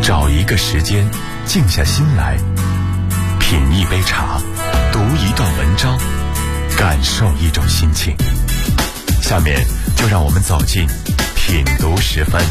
找一个时间，静下心来，品一杯茶，读一段文章，感受一种心情。下面就让我们走进品读10分。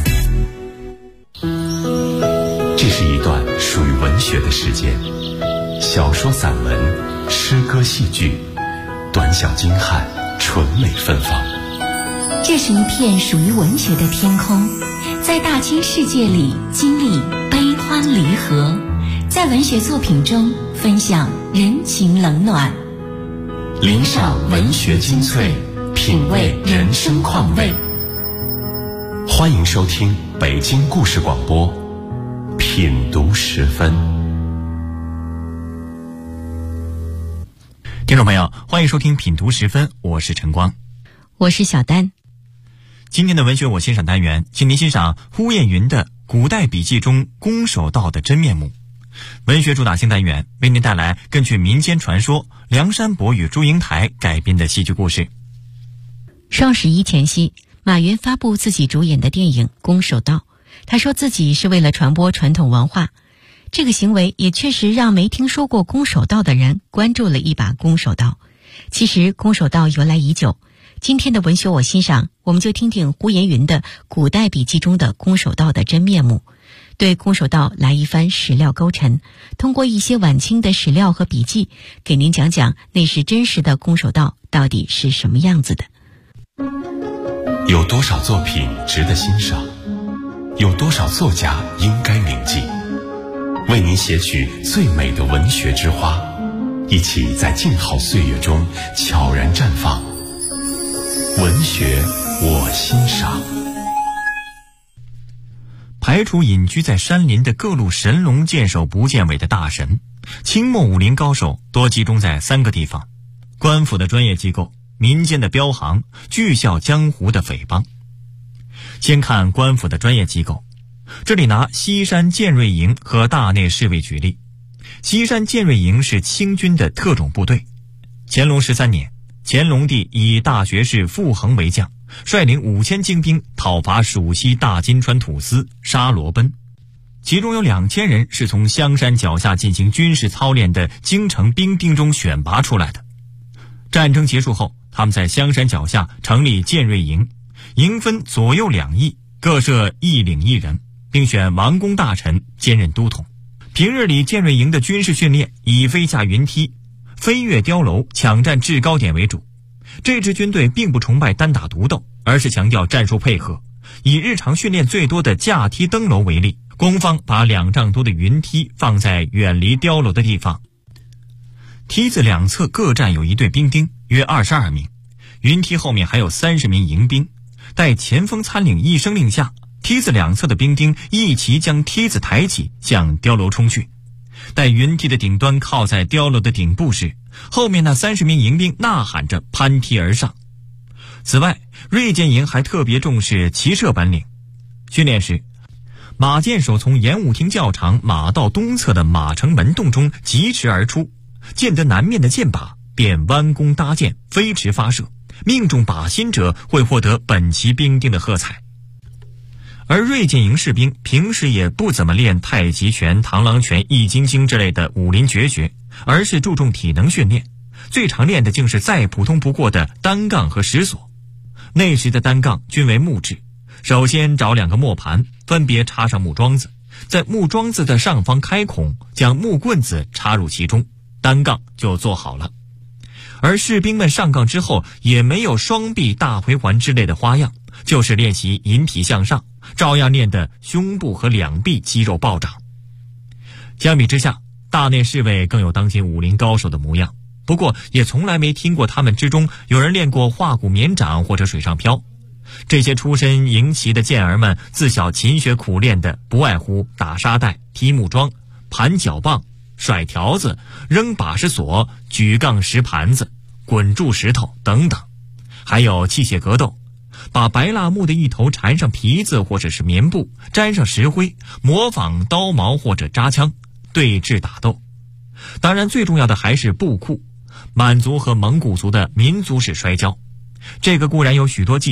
这是一段属于文学的时间，小说、散文、诗歌、戏剧，短小精悍，纯美芬芳。 这是一片属于文学的天空，在大千世界里经历悲欢离合，在文学作品中分享人情冷暖， 聆赏文学精粹，品味人生况味。欢迎收听北京故事广播品读10分。 听众朋友，欢迎收听品读10分，我是晨光， 我是小丹。 今天的文学我欣赏单元，请您欣赏呼延云的《古代笔记中攻守道的真面目》。文学主打新单元为您带来根据民间传说梁山伯与祝英台改编的戏剧故事。 双11前夕，马云发布自己主演的电影《攻守道》，他说自己是为了传播传统文化。这个行为也确实让没听说过攻守道的人关注了一把攻守道。其实攻守道由来已久，今天的文学我欣赏，我们就听听呼延云的《古代笔记中的攻守道的真面目》，对攻守道来一番史料勾陈，通过一些晚清的史料和笔记，给您讲讲那时真实的攻守道到底是什么样子的。 有多少作品值得欣赏？有多少作家应该铭记？为您写取最美的文学之花，一起在静好岁月中悄然绽放。文学我欣赏。 排除隐居在山林的各路神龙见首不见尾的大神，清末武林高手多集中在3个地方：官府的专业机构、民间的镖行、巨啸江湖的匪帮。先看官府的专业机构，这里拿西山建瑞营和大内侍卫举例。西山建瑞营是清军的特种部队。乾隆13年，乾隆帝以大学士傅恒为将，率领5000精兵讨伐蜀西大金川土司沙罗奔，其中有2000人是从香山脚下进行军事操练的京城兵丁中选拔出来的。战争结束后，他们在香山脚下成立建瑞营，营分左右2翼，各设1领1人，并选王公大臣兼任都统。平日里建瑞营的军事训练以飞架云梯、飞越碉楼、抢占制高点为主。这支军队并不崇拜单打独斗，而是强调战术配合。以日常训练最多的架梯登楼为例，攻方把2丈多的云梯放在远离碉楼的地方，梯子2侧各站有1队兵丁，约22名，云梯后面还有30名迎兵。待前锋参领一声令下，梯子2侧的兵丁一齐将梯子抬起，向碉楼冲去。待云梯的顶端靠在碉楼的顶部时，后面那30名迎兵呐喊着攀梯而上。此外，锐剑营还特别重视骑射本领。训练时，马箭手从演武厅教场马道东侧的马城门洞中疾驰而出，见得南面的箭靶，便弯弓搭箭，飞驰发射，命中靶心者会获得本旗兵丁的喝彩。而锐剑营士兵平时也不怎么练太极拳、螳螂拳、易筋经之类的武林绝学，而是注重体能训练，最常练的竟是再普通不过的单杠和石锁。那时的单杠均为木质，首先找2个磨盘，分别插上木桩子，在木桩子的上方开孔，将木棍子插入其中，单杠就做好了。而士兵们上杠之后也没有双臂大回环之类的花样，就是练习引体向上，照样练得胸部和2臂肌肉暴涨。相比之下，大内侍卫更有当今武林高手的模样，不过也从来没听过他们之中有人练过画骨绵掌或者水上漂。这些出身营旗的健儿们自小勤学苦练的不外乎打沙袋、踢木桩、盘脚棒、甩条子、扔把式锁、举杠拾盘子、滚柱石头等等，还有器械格斗，把白蜡木的一头缠上皮子或者是棉布，沾上石灰，模仿刀矛或者扎枪，对峙打斗。当然最重要的还是布库，满族和蒙古族的民族式摔跤。这个固然有许多技巧，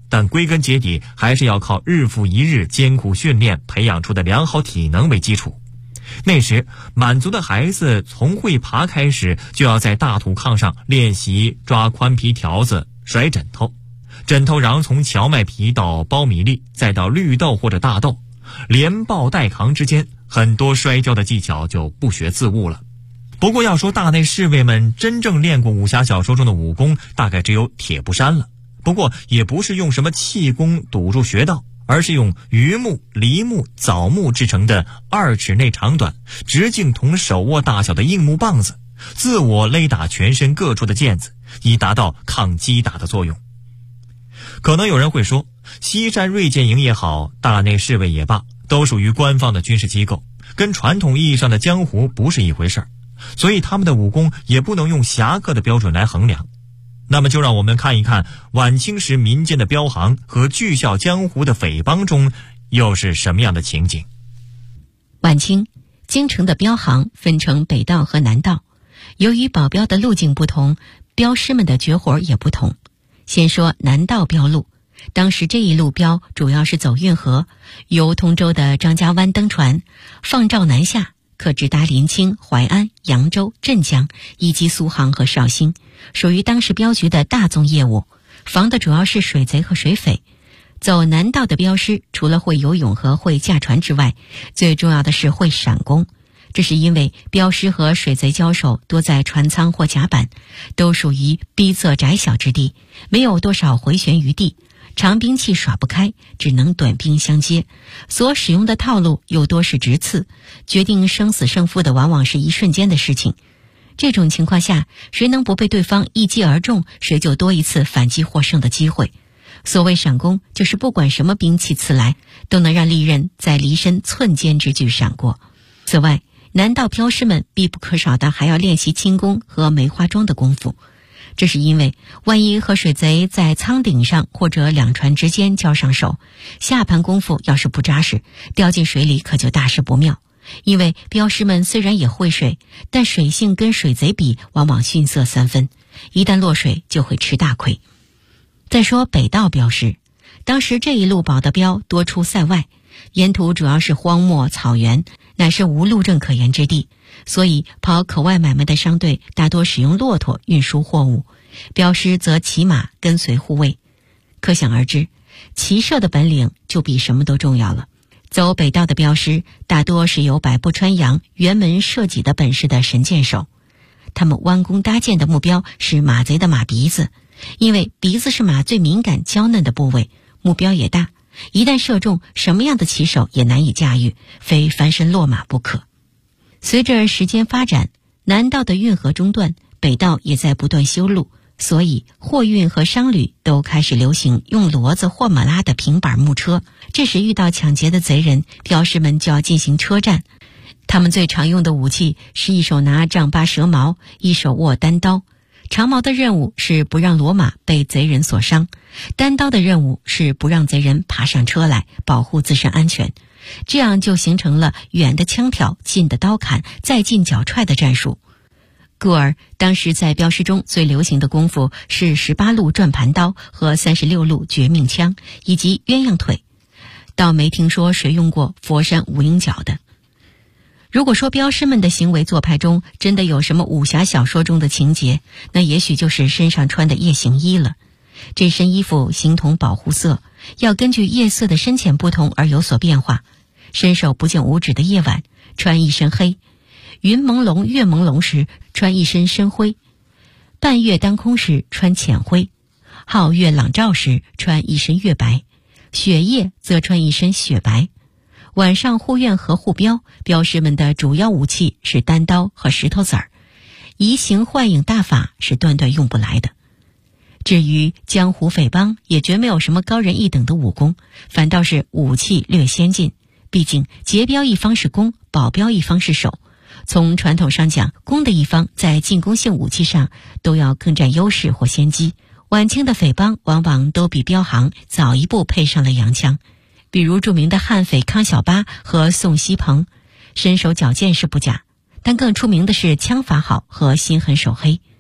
但归根结底还是要靠日复一日艰苦训练培养出的良好体能为基础。那时满族的孩子从会爬开始，就要在大土炕上练习抓宽皮条子、甩枕头，枕头瓤从荞麦皮到苞米粒，再到绿豆或者大豆，连抱带扛之间，很多摔跤的技巧就不学自悟了。不过要说大内侍卫们真正练过武侠小说中的武功，大概只有铁布衫了。不过也不是用什么气功堵住穴道，而是用榆木、梨木、枣木制成的2尺内长短、直径同手握大小的硬木棒子，自我勒打全身各处的腱子，以达到抗击打的作用。可能有人会说，西山锐剑营也好，大内侍卫也罢，都属于官方的军事机构，跟传统意义上的江湖不是一回事儿，所以他们的武功也不能用侠客的标准来衡量。那么就让我们看一看晚清时民间的镖行和巨啸江湖的匪帮中又是什么样的情景。 晚清京城的镖行分成北道和南道，由于保镖的路径不同，镖师们的绝活也不同。先说南道镖路，当时这一路镖主要是走运河，由通州的张家湾登船，放棹南下，可直达临清、淮安、扬州、镇江以及苏杭和绍兴，属于当时镖局的大宗业务，防的主要是水贼和水匪。走南道的镖师除了会游泳和会驾船之外，最重要的是会闪功。这是因为镖师和水贼交手多在船舱或甲板，都属于逼仄窄小之地，没有多少回旋余地，长兵器耍不开，只能短兵相接，所使用的套路又多是直刺，决定生死胜负的往往是一瞬间的事情。这种情况下，谁能不被对方一击而中，谁就多一次反击获胜的机会。所谓闪功，就是不管什么兵器刺来，都能让利刃在离身寸间之距闪过。此外，南道镖师们必不可少的还要练习轻功和梅花桩的功夫。这是因为万一和水贼在舱顶上或者两船之间交上手，下盘功夫要是不扎实，掉进水里可就大事不妙。因为镖师们虽然也会水，但水性跟水贼比往往逊色3分，一旦落水就会吃大亏。再说北道镖师，当时这一路保的镖多出塞外，沿途主要是荒漠草原，乃是无路政可言之地，所以跑口外买卖的商队大多使用骆驼运输货物，镖师则骑马跟随护卫。可想而知，骑射的本领就比什么都重要了。走北道的镖师大多是有百步穿杨、辕门射戟的本事的神箭手，他们弯弓搭箭的目标是马贼的马鼻子，因为鼻子是马最敏感娇嫩的部位，目标也大，一旦射中，什么样的骑手也难以驾驭，非翻身落马不可。随着时间发展，南道的运河中断，北道也在不断修路，所以货运和商旅都开始流行用骡子或马拉的平板木车。这时遇到抢劫的贼人，镖师们就要进行车战。他们最常用的武器是一手拿丈八蛇矛，一手握单刀。长矛的任务是不让骡马被贼人所伤，单刀的任务是不让贼人爬上车来，保护自身安全。这样就形成了远的枪挑、近的刀砍、再近脚踹的战术。故而当时在镖师中最流行的功夫是18路转盘刀和36路绝命枪，以及鸳鸯腿，倒没听说谁用过佛山无影脚的。如果说镖师们的行为做派中真的有什么武侠小说中的情节，那也许就是身上穿的夜行衣了。这身衣服形同保护色，要根据夜色的深浅不同而有所变化。伸手不见五指的夜晚，穿一身黑；云朦胧月朦胧时，穿一身深灰；半月当空时，穿浅灰；皓月朗照时，穿一身月白；雪夜则穿一身雪白。晚上护院和护镖，镖师们的主要武器是单刀和石头子儿，移形换影大法是断断用不来的。至于江湖匪帮，也绝没有什么高人一等的武功，反倒是武器略先进。毕竟劫镖一方是攻，保镖一方是守。从传统上讲，攻的一方在进攻性武器上都要更占优势或先机。晚清的匪帮往往都比镖行早一步配上了洋枪，比如著名的悍匪康小八和宋锡鹏，身手矫健是不假，但更出名的是枪法好和心狠手黑。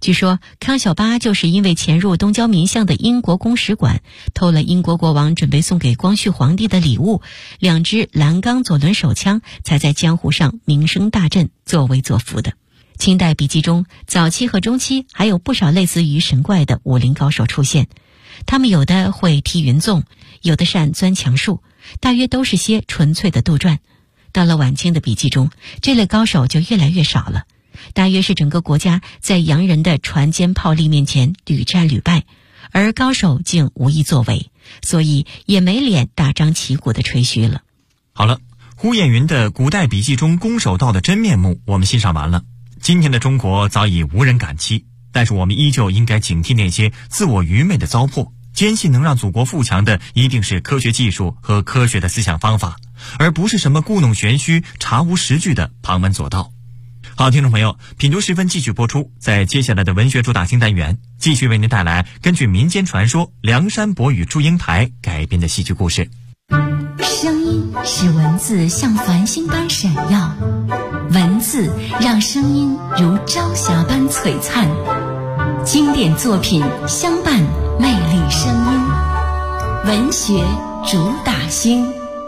据说康小八就是因为潜入东交民巷的英国公使馆，偷了英国国王准备送给光绪皇帝的礼物2支蓝钢左轮手枪，才在江湖上名声大振，作威作福的。清代笔记中早期和中期还有不少类似于神怪的武林高手出现，他们有的会踢云纵，有的善钻墙术，大约都是些纯粹的杜撰。到了晚清的笔记中，这类高手就越来越少了，大约是整个国家在洋人的船坚炮利面前屡战屡败，而高手竟无意作为，所以也没脸大张旗鼓的吹嘘了。 好了，胡衍云的古代笔记中攻守道的真面目我们欣赏完了。今天的中国早已无人敢欺，但是我们依旧应该警惕那些自我愚昧的糟粕，坚信能让祖国富强的一定是科学技术和科学的思想方法，而不是什么故弄玄虚、查无实据的旁门左道。好，听众朋友，品读时分继续播出，在接下来的文学主打新单元，继续为您带来根据民间传说梁山伯与祝英台改编的戏剧故事。 声音使文字像繁星般闪耀，文字让声音如朝霞般璀璨，经典作品相伴，魅力声音，文学主打星。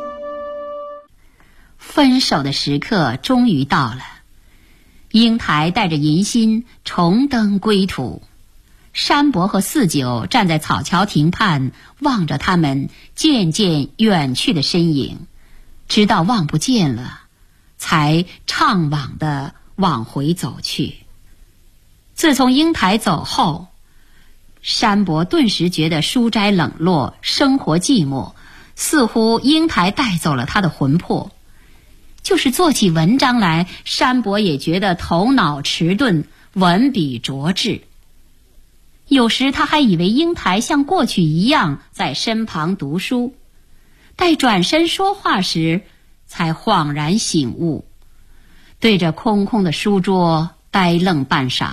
分手的时刻终于到了，英台带着银心重登归途，山伯和四九站在草桥亭畔，望着他们渐渐远去的身影，直到望不见了，才怅惘地往回走去。自从英台走后，山伯顿时觉得书斋冷落，生活寂寞，似乎英台带走了他的魂魄。就是做起文章来，山伯也觉得头脑迟钝，文笔拙滞。有时他还以为英台像过去一样在身旁读书，待转身说话时，才恍然醒悟，对着空空的书桌呆愣半晌。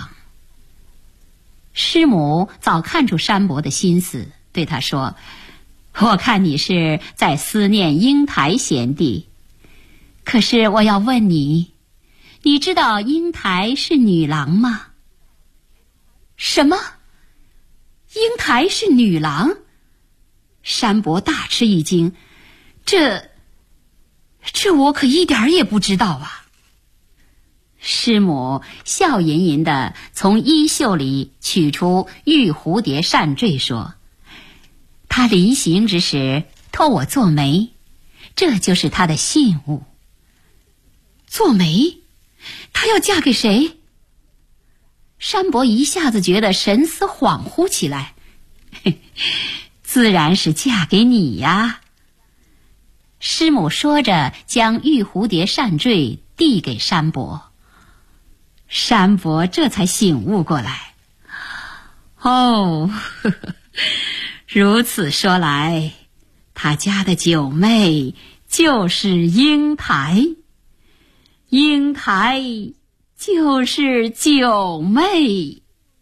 师母早看出山伯的心思，对他说：“我看你是在思念英台贤弟，可是我要问你，你知道英台是女郎吗？”“什么？英台是女郎？”山伯大吃一惊，这我可一点也不知道啊。师母笑吟吟地从衣袖里取出玉蝴蝶扇坠，说：“他临行之时托我做媒，这就是他的信物。”“做媒？她要嫁给谁？”山伯一下子觉得神思恍惚起来，“自然是嫁给你呀。”师母说着，将玉蝴蝶扇坠递给山伯。山伯这才醒悟过来，哦，如此说来，他家的九妹就是英台，英台就是九妹。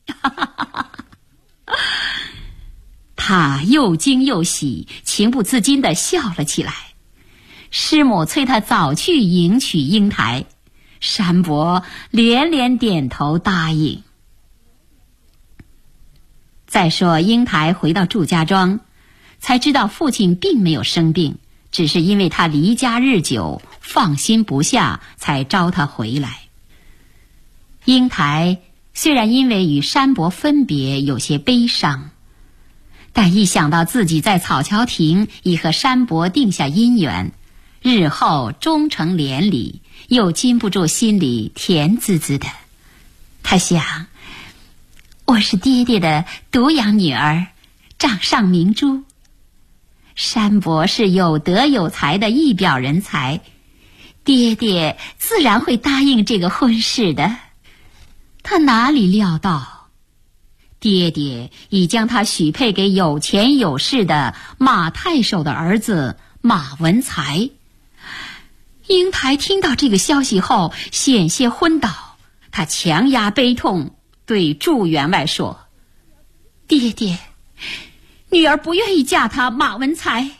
他又惊又喜，情不自禁地笑了起来。师母催他早去迎娶英台，山伯连连点头答应。再说英台回到祝家庄，才知道父亲并没有生病，只是因为他离家日久，放心不下，才招他回来。英台虽然因为与山伯分别有些悲伤，但一想到自己在草桥亭已和山伯定下姻缘，日后终成连理，又禁不住心里甜滋滋的。他想，我是爹爹的独养女儿，掌上明珠，山伯是有德有才的一表人才，爹爹自然会答应这个婚事的。他哪里料到，爹爹已将他许配给有钱有势的马太守的儿子马文才。英台听到这个消息后，险些昏倒，他强压悲痛，对祝员外说：“爹爹，女儿不愿意嫁他马文才。”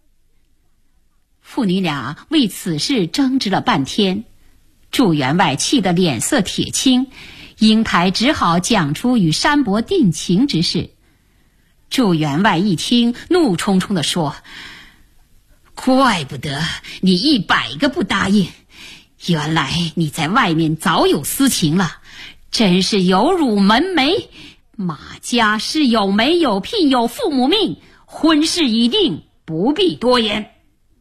父女俩为此事争执了半天，祝员外气得脸色铁青， 英台只好讲出与山伯定情之事。祝员外一听，怒冲冲地说：怪不得你100个不答应，原来你在外面早有私情了，真是有辱门楣。马家是有媒有聘有父母命，婚事已定，不必多言。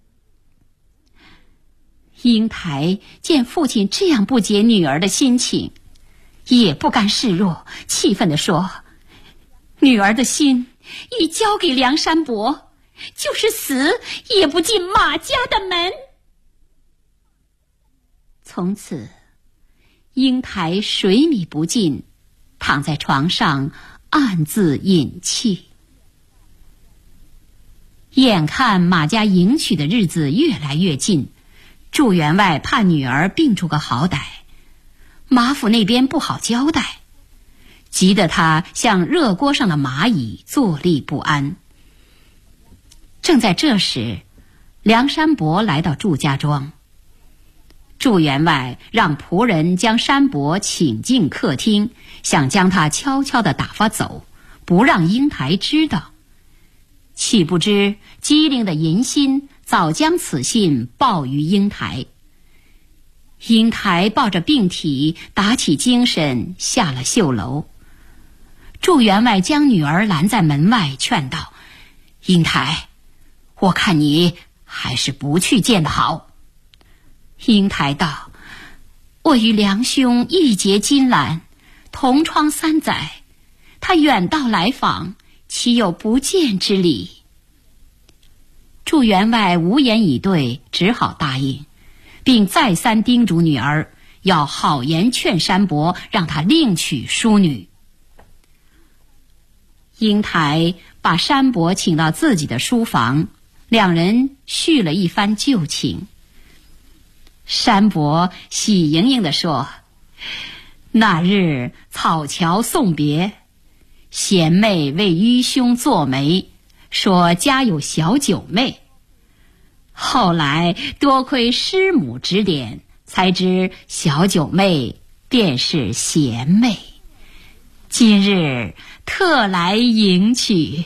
英台见父亲这样不解女儿的心情，也不甘示弱，气愤地说：女儿的心已交给梁山伯，就是死也不进马家的门。从此英台水米不进，躺在床上暗自饮气。眼看马家迎娶的日子越来越近，祝员外怕女儿病出个好歹，马府那边不好交代，急得他像热锅上的蚂蚁，坐立不安。正在这时，梁山伯来到祝家庄。祝员外让仆人将山伯请进客厅，想将他悄悄地打发走，不让英台知道。岂不知机灵的银心早将此信报于英台。英台抱着病体打起精神，下了绣楼。祝员外将女儿拦在门外，劝道：英台，我看你还是不去见得好。英台道：我与梁兄义结金兰，同窗3载，他远道来访，岂有不见之理？祝员外无言以对，只好答应，并再三叮嘱女儿要好言劝山伯，让他另娶淑女。英台把山伯请到自己的书房，两人叙了一番旧情。山伯喜盈盈地说：那日草桥送别，贤妹为愚兄做媒，说家有小九妹，后来多亏师母指点，才知小九妹便是贤妹，今日特来迎娶。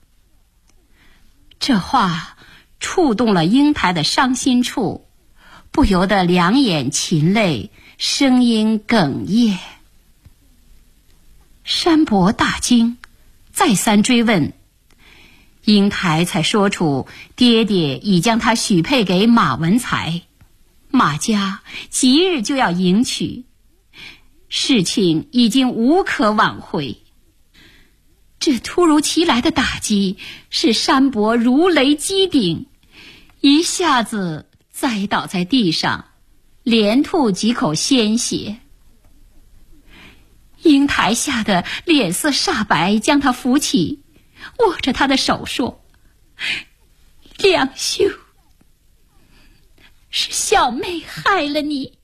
这话触动了英台的伤心处，不由得两眼噙泪，声音哽咽。山伯大惊，再三追问，英台才说出爹爹已将他许配给马文才，马家即日就要迎娶，事情已经无可挽回。这突如其来的打击使山伯如雷击顶，一下子栽倒在地上，连吐几口鲜血。英台吓得脸色煞白，将他扶起，握着他的手说：梁兄，是小妹害了你。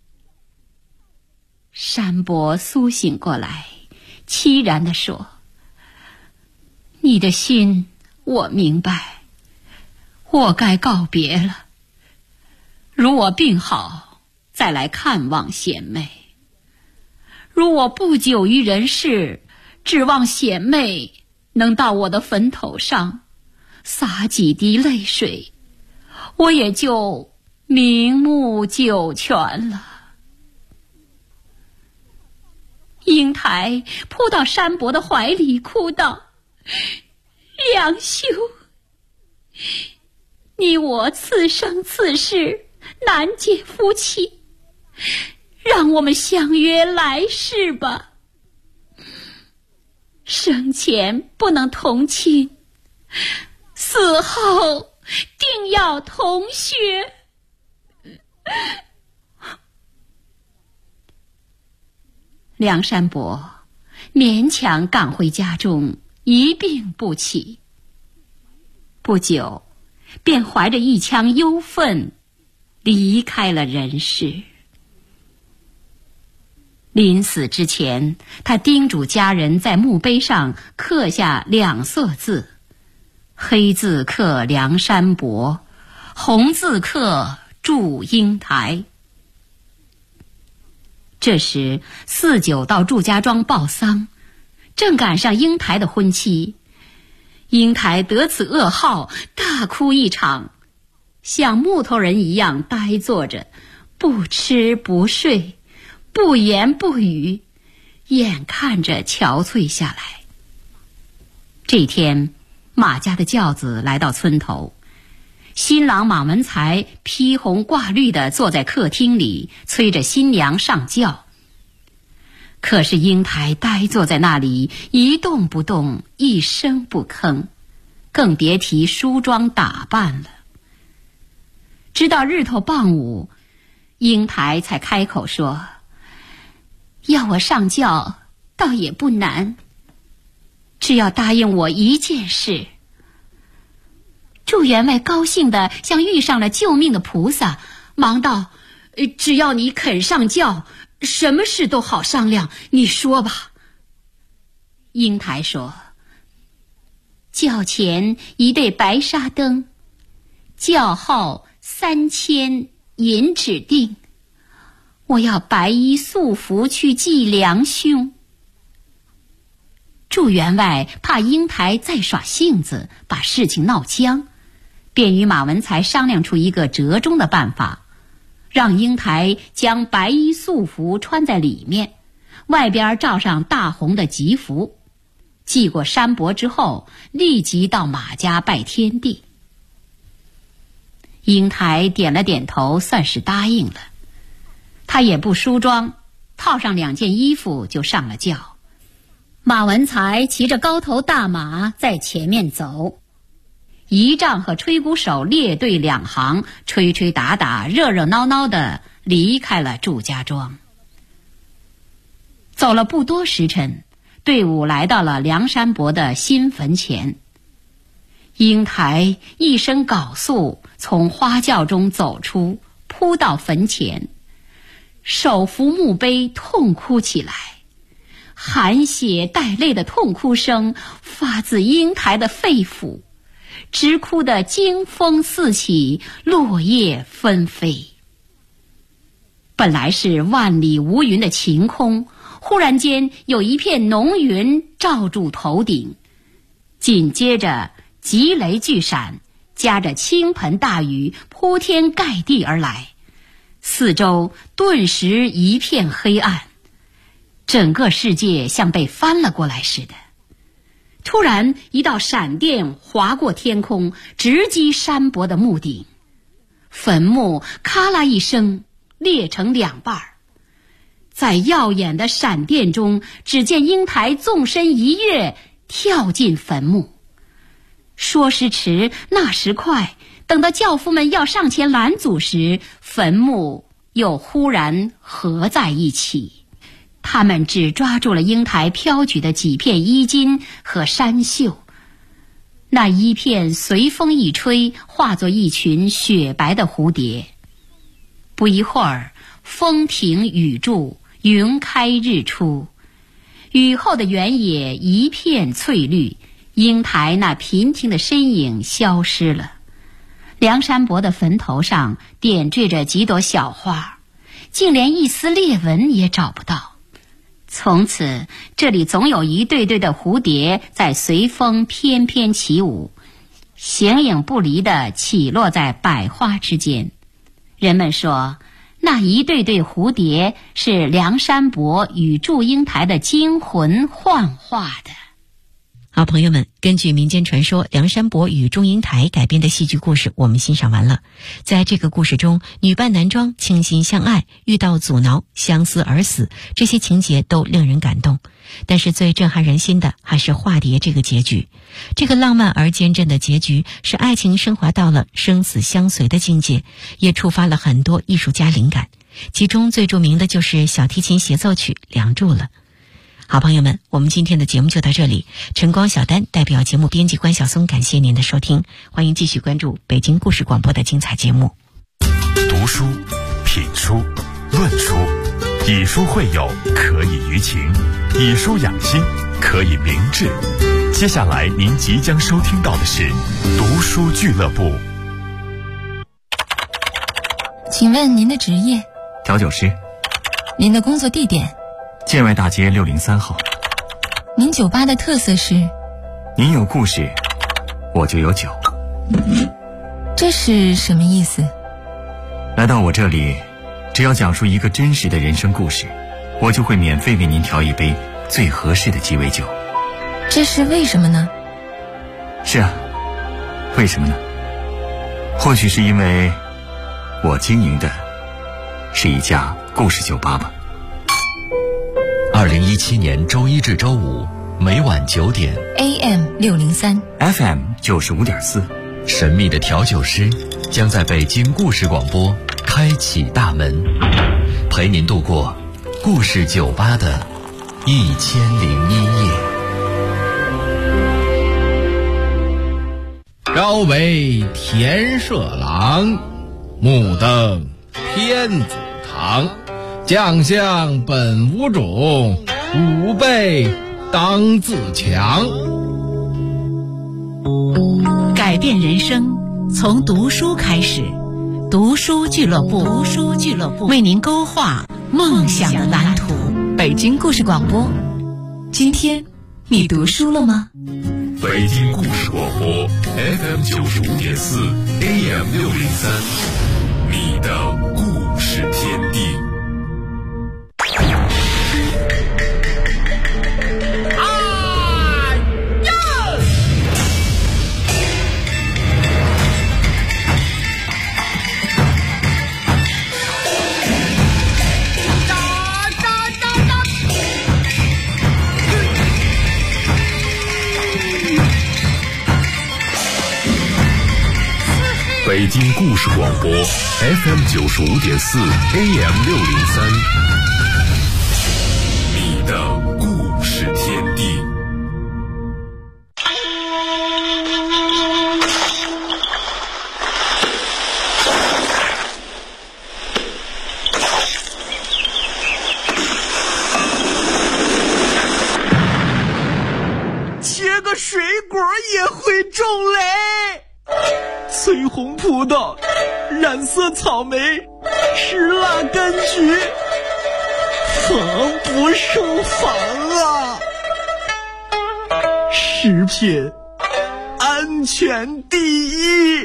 山伯苏醒过来，凄然地说：你的心我明白，我该告别了。如我病好，再来看望贤妹；如我不久于人世，指望贤妹能到我的坟头上洒几滴泪水，我也就瞑目九泉了。英台扑到山伯的怀里，哭道：梁兄，你我此生此世难结夫妻，让我们相约来世吧。生前不能同亲，死后定要同穴。梁山伯勉强赶回家中，一病不起。不久，便怀着一腔忧愤离开了人世。临死之前，他叮嘱家人在墓碑上刻下2色字，黑字刻梁山伯，红字刻祝英台。 这时四九到祝家庄报丧，正赶上英台的婚期。英台得此噩耗，大哭一场，像木头人一样呆坐着，不吃不睡，不言不语，眼看着憔悴下来。这天，马家的轿子来到村头，新郎马文才披红挂绿地坐在客厅里，催着新娘上轿。可是英台呆坐在那里，一动不动，一声不吭，更别提梳妆打扮了。直到日头傍午，英台才开口说：“要我上轿，倒也不难，只要答应我一件事。”祝员外高兴得像遇上了救命的菩萨，忙道：“只要你肯上轿，什么事都好商量，你说吧。”英台说：“轿前一对白纱灯，轿号3000，银指定。我要白衣素服去祭良兄。”祝员外怕英台再耍性子，把事情闹僵，便与马文才商量出一个折中的办法，让英台将白衣素服穿在里面，外边罩上大红的吉服，祭过山伯之后，立即到马家拜天地。英台点了点头，算是答应了。他也不梳妆，套上2件衣服就上了轿。马文才骑着高头大马在前面走，仪仗和吹鼓手列队2行，吹吹打打，热热闹闹地离开了祝家庄。走了不多时辰，队伍来到了梁山伯的新坟前。英台一身缟素从花轿中走出，扑到坟前，手扶墓碑痛哭起来。含血带泪的痛哭声发自英台的肺腑，直哭得惊风四起，落叶纷飞。本来是万里无云的晴空，忽然间有一片浓云罩住头顶，紧接着急雷巨闪，夹着倾盆大雨铺天盖地而来，四周顿时一片黑暗，整个世界像被翻了过来似的。突然一道闪电划过天空，直击山伯的墓顶，坟墓咔啦一声裂成2半。在耀眼的闪电中，只见英台纵身一跃，跳进坟墓。说时迟，那时快，等到轿夫们要上前拦阻时，坟墓又忽然合在一起。他们只抓住了英台飘举的几片衣襟和衫袖，那衣片随风一吹，化作一群雪白的蝴蝶。不一会儿，风停雨住，云开日出，雨后的原野一片翠绿，英台那平平的身影消失了。梁山伯的坟头上点缀着几朵小花，竟连一丝裂纹也找不到。从此，这里总有一对对的蝴蝶在随风翩翩起舞，形影不离地起落在百花之间。人们说，那一对对蝴蝶是梁山伯与祝英台的精魂幻化的。 好朋友们，根据民间传说梁山伯与祝英台改编的戏剧故事我们欣赏完了。在这个故事中，女扮男装，倾心相爱，遇到阻挠，相思而死，这些情节都令人感动。但是最震撼人心的还是化蝶这个结局。这个浪漫而坚贞的结局，使爱情升华到了生死相随的境界，也触发了很多艺术家灵感。其中最著名的就是小提琴协奏曲《梁祝》了。好朋友们，我们今天的节目就到这里。晨光小丹代表节目编辑关晓松，感谢您的收听，欢迎继续关注北京故事广播的精彩节目。 读书、品书、论书，以书会友，可以娱情；以书养心，可以明志。接下来您即将收听到的是读书俱乐部。 请问您的职业？ 调酒师。 您的工作地点？ 建外大街603号。 您酒吧的特色是？ 您有故事，我就有酒。 这是什么意思？ 来到我这里，只要讲述一个真实的人生故事，我就会免费为您调一杯最合适的鸡尾酒。 这是为什么呢？ 是啊，为什么呢？或许是因为我经营的是一家故事酒吧吧。 2017年周一至周五每晚9点 AM 603 FM 95.4， 神秘的调酒师将在北京故事广播开启大门，陪您度过故事酒吧的1001夜。 朝为田舍郎，暮登天子堂。将相本无种，吾辈当自强。 改变人生从读书开始，读书俱乐部，为您勾画梦想的蓝图。 北京故事广播，今天你读书了吗？ 北京故事广播 FM 95.4 AM 603，你的故事天地。北京故事广播 FM 95.4 AM 603，你的故事天地。 切个水果也会种雷。翠红葡萄，染色草莓，石蜡柑橘，防不胜防啊！食品安全第一。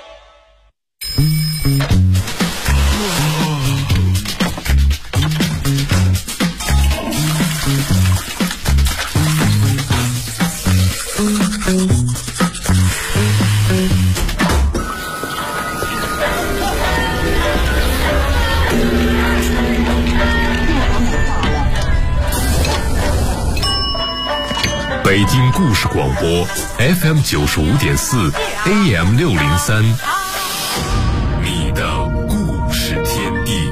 北京故事广播 FM 95.4 AM 603，你的故事天地。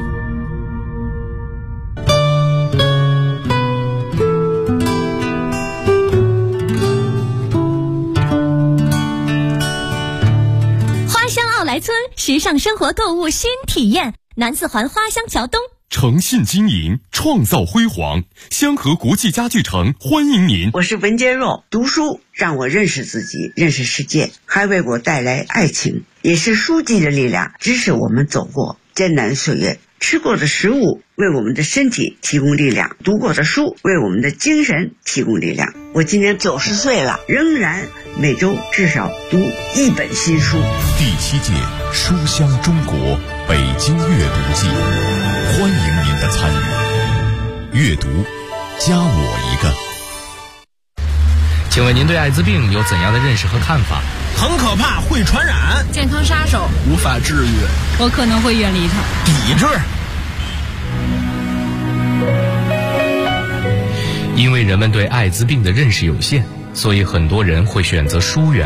花乡奥莱村时尚生活购物新体验，南四环花乡桥东。 诚信经营，创造辉煌。香河国际家具城欢迎您。 我是文坚若，读书让我认识自己，认识世界，还为我带来爱情，也是书籍的力量支持我们走过艰难岁月。吃过的食物为我们的身体提供力量，读过的书为我们的精神提供力量。我今年90岁了，仍然每周至少读1本新书。 第7届书香中国北京阅读季，欢迎您的参与。阅读，加我一个。 请问您对艾滋病有怎样的认识和看法？ 很可怕，会传染， 健康杀手， 无法治愈， 我可能会远离它。 抵制。 因为人们对艾滋病的认识有限，所以很多人会选择疏远